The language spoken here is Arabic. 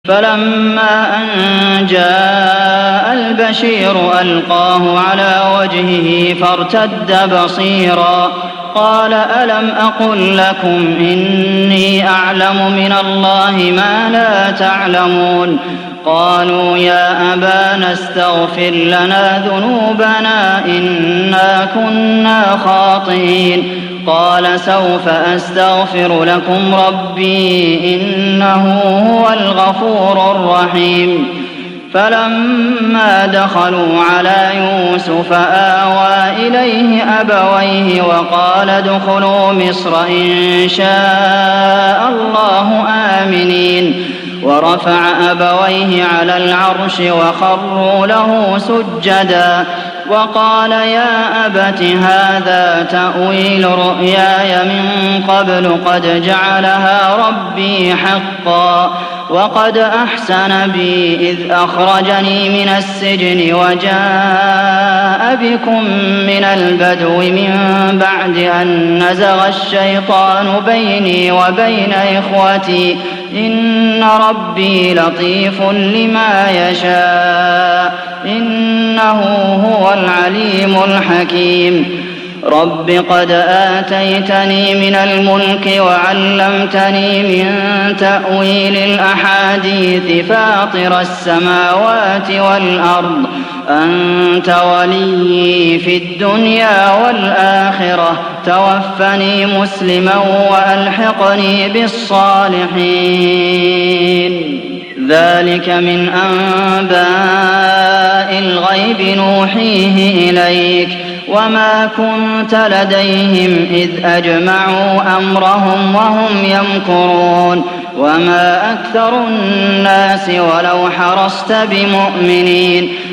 فَلَمَّا أَن جَاءَ الْبَشِيرُ أَلْقَاهُ عَلَىٰ وَجْهِهِ فَارْتَدَّ بَصِيرًا قَالَ أَلَمْ أَقُل لَّكُمْ إِنِّي أَعْلَمُ مِنَ اللَّهِ مَا لَا تَعْلَمُونَ قَالُوا يَا أَبَانَا اسْتَغْفِرْ لَنَا ذُنُوبَنَا إِنَّا كُنَّا خَاطِئِينَ قَالَ سَوْفَ أَسْتَغْفِرُ لَكُمْ رَبِّي إِنَّهُ هُوَ الْغَفُورُ الرَّحِيمُ فَلَمَّا دَخَلُوا عَلَىٰ يُوسُفَ آوَىٰ إِلَيْهِ أَبَوَيْهِ وَقَالَ ادْخُلُوا مِصْرَ إِن شَاءَ اللَّهُ آمِنِينَ وَرَفَعَ أَبَوَيْهِ عَلَى الْعَرْشِ وَخَرُّوا لَهُ سُجَّدًا وَقَالَ يَا أَبَتِ هَٰذَا تَأْوِيلُ رُؤْيَايَ مِن قَبْلُ قَدْ جَعَلَهَا رَبِّي حَقًّا وَقَدْ أَحْسَنَ بِي إِذْ أَخْرَجَنِي مِنَ السِّجْنِ وَجَاءَ بِكُم مِّنَ الْبَدْوِ مِن بَعْدِ أَن نَّزَغَ الشَّيْطَانُ بَيْنِي وَبَيْنَ إِخْوَتِي إِنَّ رَبِّي لَطِيفٌ لِّمَا يَشَاءُ إِنَّهُ هُوَ الْعَلِيمُ الْحَكِيمُ رَبِّ قَدْ آتَيْتَنِي مِنَ الْمُلْكِ وَعَلَّمْتَنِي مِن تَأْوِيلِ الْأَحَادِيثِ فَاطِرَ السَّمَاوَاتِ وَالْأَرْضِ أَنتَ وَلِيِّي فِي الدُّنْيَا وَالْآخِرَةِ تَوَفَّنِي مُسْلِمًا وَأَلْحِقْنِي بِالصَّالِحِينَ ذَٰلِكَ مِنْ أَنبَاءِ الْغَيْبِ نُوحِيهِ إِلَيْكَ وَمَا كُنتَ لَدَيْهِمْ إِذْ أَجْمَعُوا أَمْرَهُمْ وَهُمْ يَمْكُرُونَ وَمَا أَكْثَرُ النَّاسِ وَلَوْ حَرَصْتَ بِمُؤْمِنِينَ